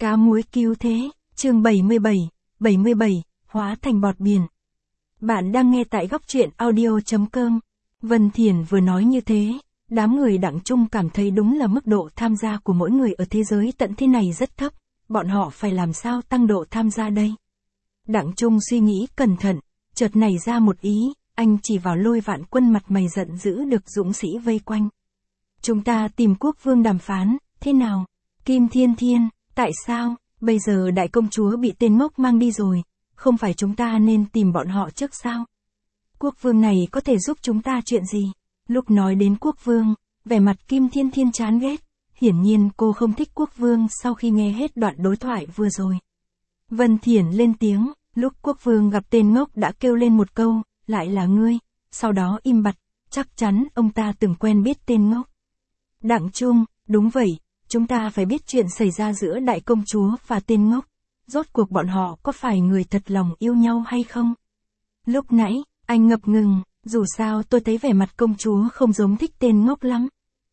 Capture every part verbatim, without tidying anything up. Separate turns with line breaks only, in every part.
Cá muối cứu thế, chương bảy mươi bảy, bảy mươi bảy, hóa thành bọt biển. Bạn đang nghe tại góc truyện audio.com. Vân Thiển vừa nói như thế, đám người Đặng Trung cảm thấy đúng là mức độ tham gia của mỗi người ở thế giới tận thế này rất thấp, bọn họ phải làm sao tăng độ tham gia đây? Đặng Trung suy nghĩ cẩn thận, chợt nảy ra một ý, anh chỉ vào Lôi Vạn Quân mặt mày giận dữ được dũng sĩ vây quanh. Chúng ta tìm quốc vương đàm phán, thế nào? Kim Thiên Thiên, tại sao? Bây giờ đại công chúa bị tên ngốc mang đi rồi, không phải chúng ta nên tìm bọn họ trước sao? Quốc vương này có thể giúp chúng ta chuyện gì? Lúc nói đến quốc vương, vẻ mặt Kim Thiên Thiên chán ghét, hiển nhiên cô không thích quốc vương sau khi nghe hết đoạn đối thoại vừa rồi. Vân Thiển lên tiếng, lúc quốc vương gặp tên ngốc đã kêu lên một câu, lại là ngươi, sau đó im bặt, chắc chắn ông ta từng quen biết tên ngốc. Đặng Trung, đúng vậy, chúng ta phải biết chuyện xảy ra giữa đại công chúa và tên ngốc, rốt cuộc bọn họ có phải người thật lòng yêu nhau hay không? Lúc nãy, anh ngập ngừng, dù sao tôi thấy vẻ mặt công chúa không giống thích tên ngốc lắm.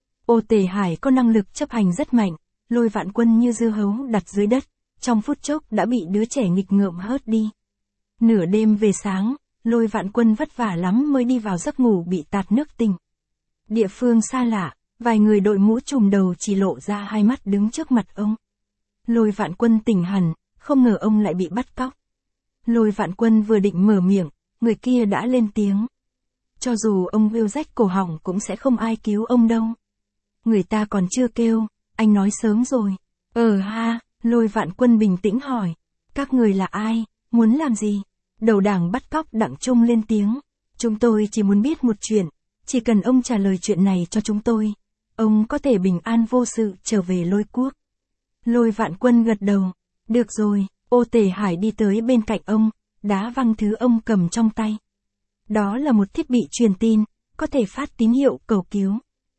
Ô Tề Hải có năng lực chấp hành rất mạnh, Lôi Vạn Quân như dưa hấu đặt dưới đất, trong phút chốc đã bị đứa trẻ nghịch ngợm hớt đi. Nửa đêm về sáng, Lôi Vạn Quân vất vả lắm mới đi vào giấc ngủ bị tạt nước tỉnh. Địa phương xa lạ, vài người đội mũ trùm đầu chỉ lộ ra hai mắt đứng trước mặt ông. Lôi Vạn Quân tỉnh hẳn, không ngờ ông lại bị bắt cóc. Lôi Vạn Quân vừa định mở miệng, người kia đã lên tiếng. Cho dù ông kêu rách cổ họng cũng sẽ không ai cứu ông đâu. Người ta còn chưa kêu, anh nói sớm rồi. Ờ ha, Lôi Vạn Quân bình tĩnh hỏi. Các người là ai, muốn làm gì? Đầu đảng bắt cóc Đặng Trung lên tiếng. Chúng tôi chỉ muốn biết một chuyện, chỉ cần ông trả lời chuyện này cho chúng tôi, ông có thể bình an vô sự trở về Lôi Quốc. Lôi Vạn Quân gật đầu. Được rồi, Ô Tề Hải đi tới bên cạnh ông, đá văng thứ ông cầm trong tay. Đó là một thiết bị truyền tin, có thể phát tín hiệu cầu cứu.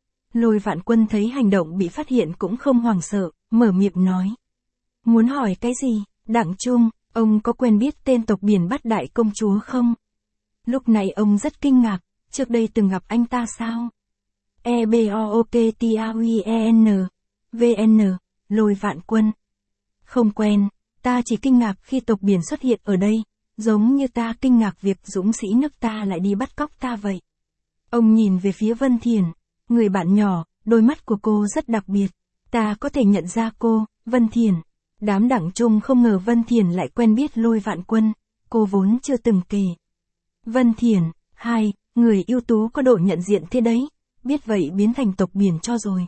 Lôi Vạn Quân thấy hành động bị phát hiện cũng không hoảng sợ, mở miệng nói. Muốn hỏi cái gì, Đặng Trung, ông có quen biết tên tộc biển bắt đại công chúa không? Lúc này ông rất kinh ngạc, trước đây từng gặp anh ta sao? E B O O K T A U E N, V N, Lôi Vạn Quân. Không quen, ta chỉ kinh ngạc khi tộc biển xuất hiện ở đây, giống như ta kinh ngạc việc dũng sĩ nước ta lại đi bắt cóc ta vậy. Ông nhìn về phía Vân Thiển, người bạn nhỏ, đôi mắt của cô rất đặc biệt, ta có thể nhận ra cô, Vân Thiển. Đám Đặng Trung không ngờ Vân Thiển lại quen biết Lôi Vạn Quân, cô vốn chưa từng kể. Vân Thiển, hai, người ưu tú có độ nhận diện thế đấy, biết vậy biến thành tộc biển cho rồi.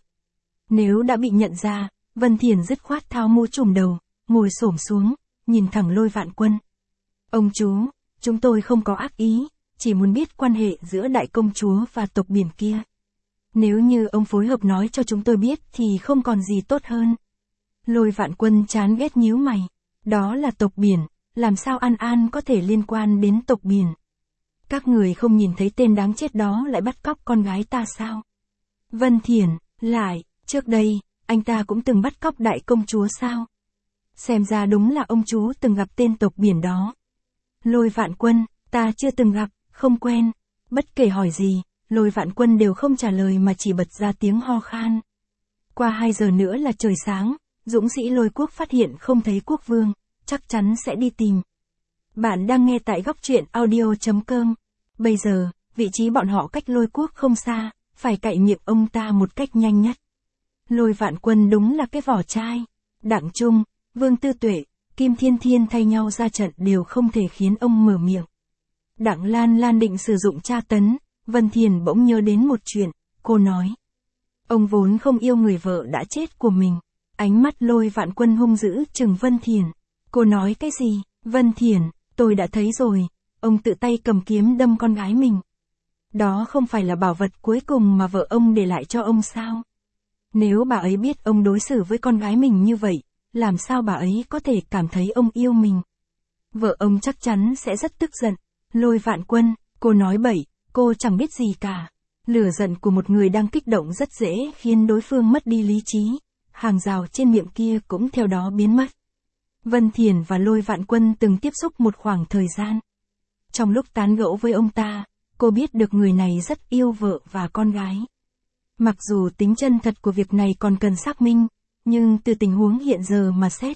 Nếu đã bị nhận ra, Vân Thiển dứt khoát tháo mũ trùm đầu, ngồi xổm xuống, nhìn thẳng Lôi Vạn Quân. Ông chú, chúng tôi không có ác ý, chỉ muốn biết quan hệ giữa đại công chúa và tộc biển kia. Nếu như ông phối hợp nói cho chúng tôi biết thì không còn gì tốt hơn. Lôi Vạn Quân chán ghét nhíu mày. Đó là tộc biển, làm sao An An có thể liên quan đến tộc biển? Các người không nhìn thấy tên đáng chết đó lại bắt cóc con gái ta sao? Vân Thiển, lại, trước đây, anh ta cũng từng bắt cóc đại công chúa sao? Xem ra đúng là ông chú từng gặp tên tộc biển đó. Lôi Vạn Quân, ta chưa từng gặp, không quen. Bất kể hỏi gì, Lôi Vạn Quân đều không trả lời mà chỉ bật ra tiếng ho khan. Qua hai giờ nữa là trời sáng, dũng sĩ Lôi Quốc phát hiện không thấy quốc vương, chắc chắn sẽ đi tìm. Bạn đang nghe tại góc truyện audio.com. Bây giờ, vị trí bọn họ cách Lôi Quốc không xa, phải cạy miệng ông ta một cách nhanh nhất. Lôi Vạn Quân đúng là cái vỏ chai. Đặng Trung, Vương Tư Tuệ, Kim Thiên Thiên thay nhau ra trận đều không thể khiến ông mở miệng. Đặng Lan Lan định sử dụng tra tấn, Vân Thiển bỗng nhớ đến một chuyện, cô nói. Ông vốn không yêu người vợ đã chết của mình. Ánh mắt Lôi Vạn Quân hung dữ chừng Vân Thiển. Cô nói cái gì? Vân Thiển, tôi đã thấy rồi, ông tự tay cầm kiếm đâm con gái mình. Đó không phải là bảo vật cuối cùng mà vợ ông để lại cho ông sao? Nếu bà ấy biết ông đối xử với con gái mình như vậy, làm sao bà ấy có thể cảm thấy ông yêu mình? Vợ ông chắc chắn sẽ rất tức giận. Lôi Vạn Quân, cô nói bậy, cô chẳng biết gì cả. Lửa giận của một người đang kích động rất dễ khiến đối phương mất đi lý trí. Hàng rào trên miệng kia cũng theo đó biến mất. Vân Thiển và Lôi Vạn Quân từng tiếp xúc một khoảng thời gian. Trong lúc tán gẫu với ông ta, cô biết được người này rất yêu vợ và con gái. Mặc dù tính chân thật của việc này còn cần xác minh, nhưng từ tình huống hiện giờ mà xét,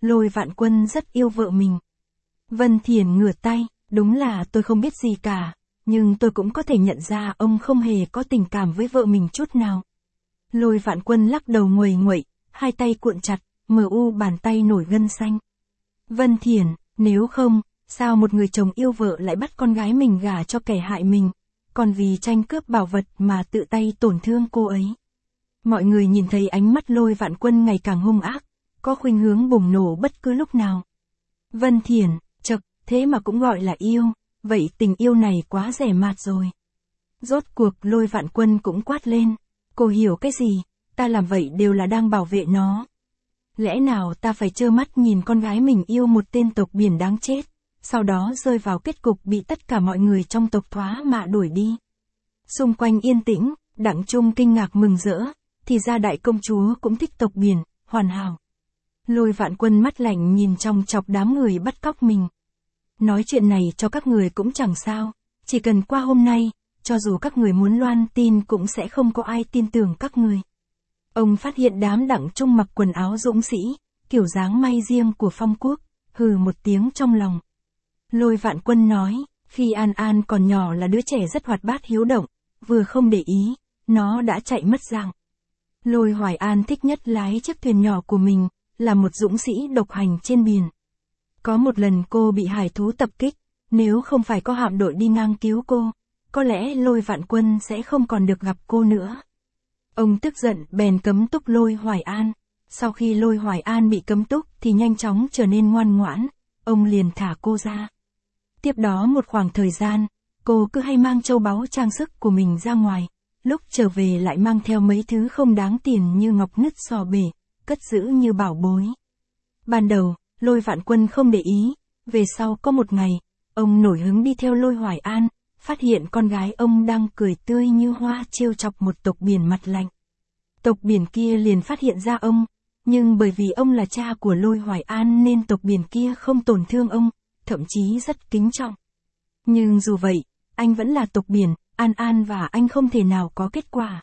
Lôi Vạn Quân rất yêu vợ mình. Vân Thiển ngửa tay, đúng là tôi không biết gì cả, nhưng tôi cũng có thể nhận ra ông không hề có tình cảm với vợ mình chút nào. Lôi Vạn Quân lắc đầu nguầy nguậy, hai tay cuộn chặt, mờ u bàn tay nổi gân xanh. Vân Thiển, nếu không, sao một người chồng yêu vợ lại bắt con gái mình gả cho kẻ hại mình, còn vì tranh cướp bảo vật mà tự tay tổn thương cô ấy. Mọi người nhìn thấy ánh mắt Lôi Vạn Quân ngày càng hung ác, có khuynh hướng bùng nổ bất cứ lúc nào. Vân Thiển, chậc, thế mà cũng gọi là yêu, vậy tình yêu này quá rẻ mạt rồi. Rốt cuộc Lôi Vạn Quân cũng quát lên, cô hiểu cái gì, ta làm vậy đều là đang bảo vệ nó. Lẽ nào ta phải trơ mắt nhìn con gái mình yêu một tên tộc biển đáng chết, sau đó rơi vào kết cục bị tất cả mọi người trong tộc thoá mạ đuổi đi. Xung quanh yên tĩnh, Đặng Trung kinh ngạc mừng rỡ, thì ra đại công chúa cũng thích tộc biển, hoàn hảo. Lôi Vạn Quân mắt lạnh nhìn trong chọc đám người bắt cóc mình. Nói chuyện này cho các người cũng chẳng sao, chỉ cần qua hôm nay, cho dù các người muốn loan tin cũng sẽ không có ai tin tưởng các người. Ông phát hiện đám Đặng Trung mặc quần áo dũng sĩ, kiểu dáng may riêng của Phong Quốc, hừ một tiếng trong lòng. Lôi Vạn Quân nói, khi An An còn nhỏ là đứa trẻ rất hoạt bát hiếu động, vừa không để ý, nó đã chạy mất dạng. Lôi Hoài An thích nhất lái chiếc thuyền nhỏ của mình, là một dũng sĩ độc hành trên biển. Có một lần cô bị hải thú tập kích, nếu không phải có hạm đội đi ngang cứu cô, có lẽ Lôi Vạn Quân sẽ không còn được gặp cô nữa. Ông tức giận bèn cấm túc Lôi Hoài An. Sau khi Lôi Hoài An bị cấm túc thì nhanh chóng trở nên ngoan ngoãn, ông liền thả cô ra. Tiếp đó một khoảng thời gian, cô cứ hay mang châu báu trang sức của mình ra ngoài, lúc trở về lại mang theo mấy thứ không đáng tiền như ngọc nứt sò bể, cất giữ như bảo bối. Ban đầu, Lôi Vạn Quân không để ý, về sau có một ngày, ông nổi hứng đi theo Lôi Hoài An, phát hiện con gái ông đang cười tươi như hoa trêu chọc một tộc biển mặt lạnh. Tộc biển kia liền phát hiện ra ông, nhưng bởi vì ông là cha của Lôi Hoài An nên tộc biển kia không tổn thương ông, thậm chí rất kính trọng. Nhưng dù vậy, anh vẫn là tộc biển, An An và anh không thể nào có kết quả.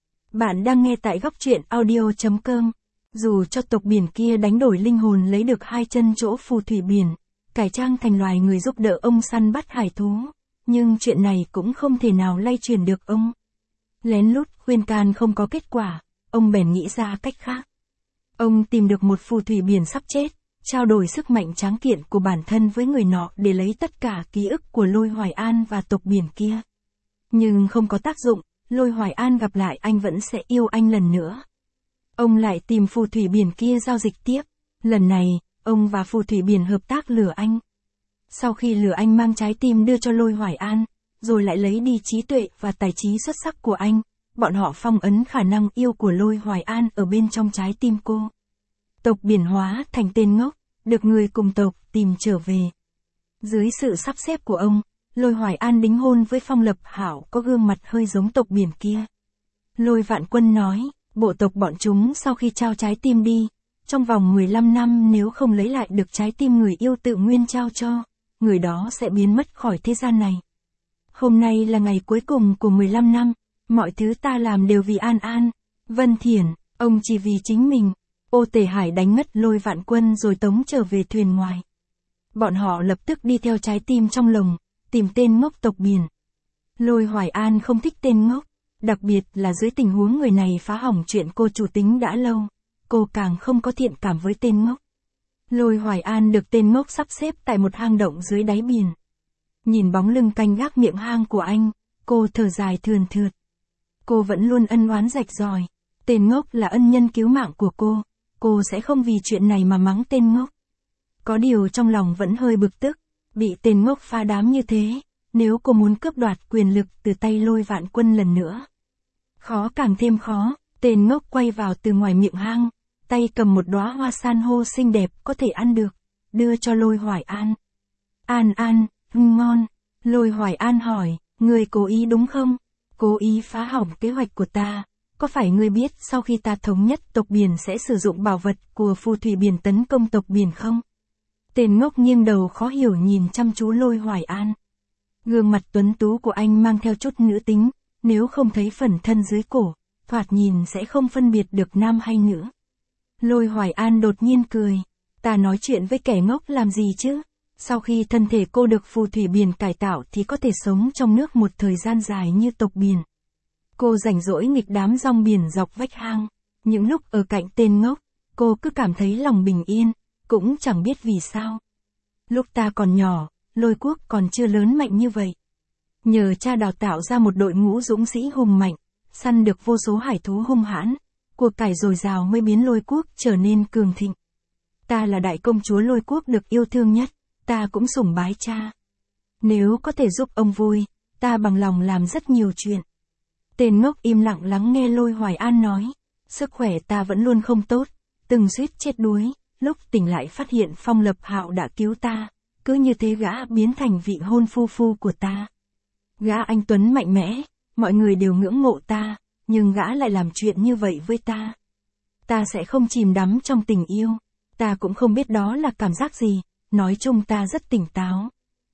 Bạn đang nghe tại góc truyện audio chấm com. Dù cho tộc biển kia đánh đổi linh hồn lấy được hai chân chỗ phù thủy biển, cải trang thành loài người giúp đỡ ông săn bắt hải thú, nhưng chuyện này cũng không thể nào lay chuyển được ông. Lén lút khuyên can không có kết quả, ông bèn nghĩ ra cách khác. Ông tìm được một phù thủy biển sắp chết, trao đổi sức mạnh tráng kiện của bản thân với người nọ để lấy tất cả ký ức của Lôi Hoài An và tộc biển kia. Nhưng không có tác dụng, Lôi Hoài An gặp lại anh vẫn sẽ yêu anh lần nữa. Ông lại tìm phù thủy biển kia giao dịch tiếp, lần này, ông và phù thủy biển hợp tác lừa anh. Sau khi lừa anh mang trái tim đưa cho Lôi Hoài An, rồi lại lấy đi trí tuệ và tài trí xuất sắc của anh, bọn họ phong ấn khả năng yêu của Lôi Hoài An ở bên trong trái tim cô. Tộc biển hóa thành tên ngốc, được người cùng tộc tìm trở về. Dưới sự sắp xếp của ông, Lôi Hoài An đính hôn với Phong Lập Hảo có gương mặt hơi giống tộc biển kia. Lôi Vạn Quân nói, bộ tộc bọn chúng sau khi trao trái tim đi, trong vòng mười lăm năm nếu không lấy lại được trái tim người yêu tự nguyên trao cho, người đó sẽ biến mất khỏi thế gian này. Hôm nay là ngày cuối cùng của mười lăm năm, mọi thứ ta làm đều vì An An, Vân Thiển, ông chỉ vì chính mình. Ô Tề Hải đánh ngất Lôi Vạn Quân rồi tống trở về thuyền ngoài. Bọn họ lập tức đi theo trái tim trong lồng, tìm tên ngốc tộc biển. Lôi Hoài An không thích tên ngốc, đặc biệt là dưới tình huống người này phá hỏng chuyện cô chủ tính đã lâu, cô càng không có thiện cảm với tên ngốc. Lôi Hoài An được tên ngốc sắp xếp tại một hang động dưới đáy biển. Nhìn bóng lưng canh gác miệng hang của anh, cô thở dài thườn thượt. Cô vẫn luôn ân oán rạch ròi, tên ngốc là ân nhân cứu mạng của cô, cô sẽ không vì chuyện này mà mắng tên ngốc. Có điều trong lòng vẫn hơi bực tức, bị tên ngốc phá đám như thế, nếu cô muốn cướp đoạt quyền lực từ tay Lôi Vạn Quân lần nữa. Khó càng thêm khó, tên ngốc quay vào từ ngoài miệng hang, tay cầm một đóa hoa san hô xinh đẹp có thể ăn được, đưa cho Lôi Hoài An. An An, ngon. Lôi Hoài An hỏi, ngươi cố ý đúng không? Cố ý phá hỏng kế hoạch của ta. Có phải ngươi biết sau khi ta thống nhất tộc biển sẽ sử dụng bảo vật của phù thủy biển tấn công tộc biển không? Tên ngốc nghiêng đầu khó hiểu nhìn chăm chú Lôi Hoài An. Gương mặt tuấn tú của anh mang theo chút nữ tính, nếu không thấy phần thân dưới cổ, thoạt nhìn sẽ không phân biệt được nam hay nữ. Lôi Hoài An đột nhiên cười. Ta nói chuyện với kẻ ngốc làm gì chứ? Sau khi thân thể cô được phù thủy biển cải tạo thì có thể sống trong nước một thời gian dài như tộc biển. Cô rảnh rỗi nghịch đám rong biển dọc vách hang. Những lúc ở cạnh tên ngốc, cô cứ cảm thấy lòng bình yên, cũng chẳng biết vì sao. Lúc ta còn nhỏ, Lôi Quốc còn chưa lớn mạnh như vậy. Nhờ cha đào tạo ra một đội ngũ dũng sĩ hùng mạnh, săn được vô số hải thú hung hãn, cuộc cải dồi dào mới biến Lôi Quốc trở nên cường thịnh. Ta là đại công chúa Lôi Quốc được yêu thương nhất, ta cũng sủng bái cha. Nếu có thể giúp ông vui, ta bằng lòng làm rất nhiều chuyện. Tên ngốc im lặng lắng nghe Lôi Hoài An nói. Sức khỏe ta vẫn luôn không tốt, từng suýt chết đuối, lúc tỉnh lại phát hiện Phong Lập Hạo đã cứu ta, cứ như thế gã biến thành vị hôn phu phu của ta. Gã anh tuấn mạnh mẽ, mọi người đều ngưỡng mộ ta, nhưng gã lại làm chuyện như vậy với ta. Ta sẽ không chìm đắm trong tình yêu, ta cũng không biết đó là cảm giác gì, nói chung ta rất tỉnh táo.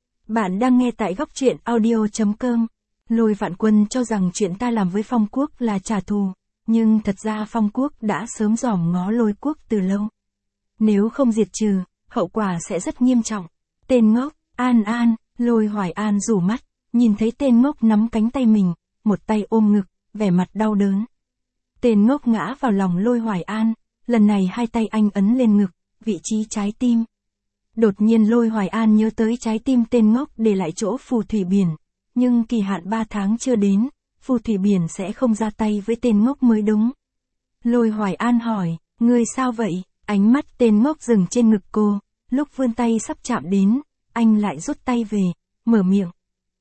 Bạn đang nghe tại góc truyện audio chấm com. Lôi Vạn Quân cho rằng chuyện ta làm với Phong Quốc là trả thù, nhưng thật ra Phong Quốc đã sớm dòm ngó Lôi Quốc từ lâu. Nếu không diệt trừ, hậu quả sẽ rất nghiêm trọng. Tên ngốc, An An, Lôi Hoài An rủ mắt, nhìn thấy tên ngốc nắm cánh tay mình, một tay ôm ngực, vẻ mặt đau đớn. Tên ngốc ngã vào lòng Lôi Hoài An, lần này hai tay anh ấn lên ngực, vị trí trái tim. Đột nhiên Lôi Hoài An nhớ tới trái tim tên ngốc để lại chỗ phù thủy biển, nhưng kỳ hạn ba tháng chưa đến, phù thủy biển sẽ không ra tay với tên ngốc mới đúng. Lôi Hoài An hỏi, ngươi sao vậy? Ánh mắt tên ngốc dừng trên ngực cô, lúc vươn tay sắp chạm đến, anh lại rút tay về, mở miệng.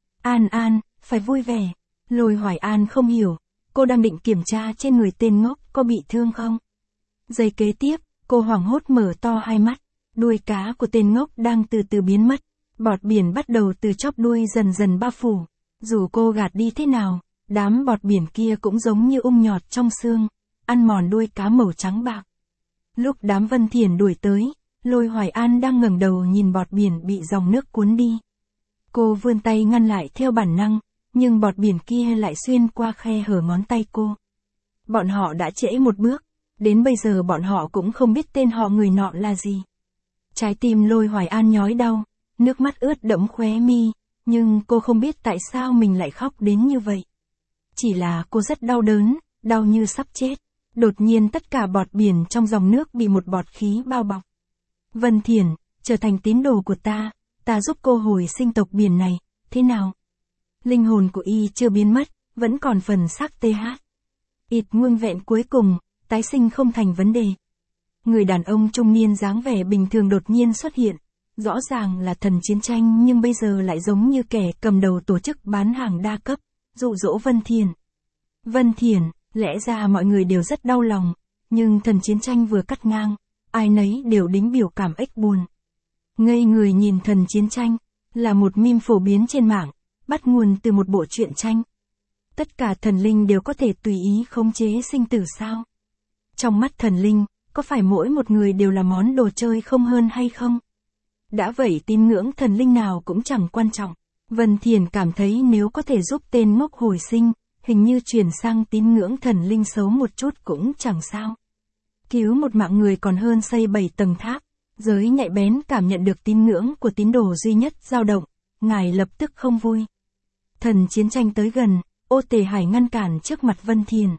An An, phải vui vẻ. Lôi Hoài An không hiểu, cô đang định kiểm tra trên người tên ngốc có bị thương không? Giây kế tiếp, cô hoảng hốt mở to hai mắt, đuôi cá của tên ngốc đang từ từ biến mất, bọt biển bắt đầu từ chóp đuôi dần dần bao phủ. Dù cô gạt đi thế nào, đám bọt biển kia cũng giống như ung nhọt trong xương, ăn mòn đuôi cá màu trắng bạc. Lúc đám Vân Thiển đuổi tới, Lôi Hoài An đang ngẩng đầu nhìn bọt biển bị dòng nước cuốn đi. Cô vươn tay ngăn lại theo bản năng, nhưng bọt biển kia lại xuyên qua khe hở ngón tay cô. Bọn họ đã trễ một bước, đến bây giờ bọn họ cũng không biết tên họ người nọ là gì. Trái tim Lôi Hoài An nhói đau, nước mắt ướt đẫm khóe mi, nhưng cô không biết tại sao mình lại khóc đến như vậy. Chỉ là cô rất đau đớn, đau như sắp chết. Đột nhiên tất cả bọt biển trong dòng nước bị một bọt khí bao bọc. Vân Thiển, trở thành tín đồ của ta, ta giúp cô hồi sinh tộc biển này, thế nào? Linh hồn của y chưa biến mất, vẫn còn phần xác tê hát. Ít nguyên vẹn cuối cùng, tái sinh không thành vấn đề. Người đàn ông trung niên dáng vẻ bình thường đột nhiên xuất hiện, rõ ràng là thần chiến tranh nhưng bây giờ lại giống như kẻ cầm đầu tổ chức bán hàng đa cấp, dụ dỗ Vân Thiển. Vân Thiển, lẽ ra mọi người đều rất đau lòng, nhưng thần chiến tranh vừa cắt ngang, ai nấy đều đính biểu cảm ếch buồn. Ngây người nhìn thần chiến tranh, là một meme phổ biến trên mạng, bắt nguồn từ một bộ truyện tranh. Tất cả thần linh đều có thể tùy ý khống chế sinh tử sao? Trong mắt thần linh, có phải mỗi một người đều là món đồ chơi không hơn hay không? Đã vậy tín ngưỡng thần linh nào cũng chẳng quan trọng. Vân Thiển cảm thấy nếu có thể giúp tên ngốc hồi sinh, hình như chuyển sang tín ngưỡng thần linh xấu một chút cũng chẳng sao. Cứu một mạng người còn hơn xây bảy tầng tháp. Giới nhạy bén cảm nhận được tín ngưỡng của tín đồ duy nhất dao động, ngài lập tức không vui. Thần chiến tranh tới gần, Ô Tề Hải ngăn cản trước mặt Vân Thiển.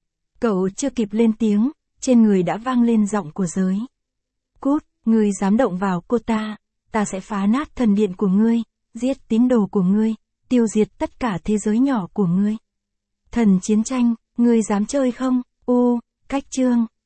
Cậu chưa kịp lên tiếng, trên người đã vang lên giọng của giới. Cút, ngươi dám động vào cô ta, ta sẽ phá nát thần điện của ngươi, giết tín đồ của ngươi, tiêu diệt tất cả thế giới nhỏ của ngươi. Thần chiến tranh, ngươi dám chơi không? U, cách chương.